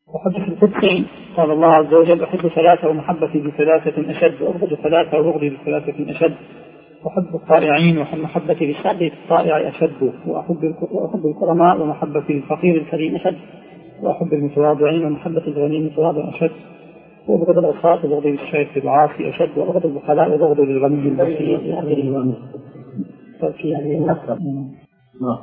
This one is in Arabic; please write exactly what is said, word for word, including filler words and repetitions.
وحدث القدسي قال الله عز وجل: أحب ثلاثة ومحبتي بثلاثة أشد، وأبغض ثلاثة وبغضي بثلاثة أشد. وحب الطائعين ومحبتي بالسعد الطائع أشد، وأحب وأحب الكرماء ومحبتي للفقير الكريم أشد، وأحب المتواضعين ومحبتي الغني المتواضع أشد، وأبغض العصاة وبغضي للشيخ العاصي أشد، وأبغض البخلاء وبغضي للغني البخيل.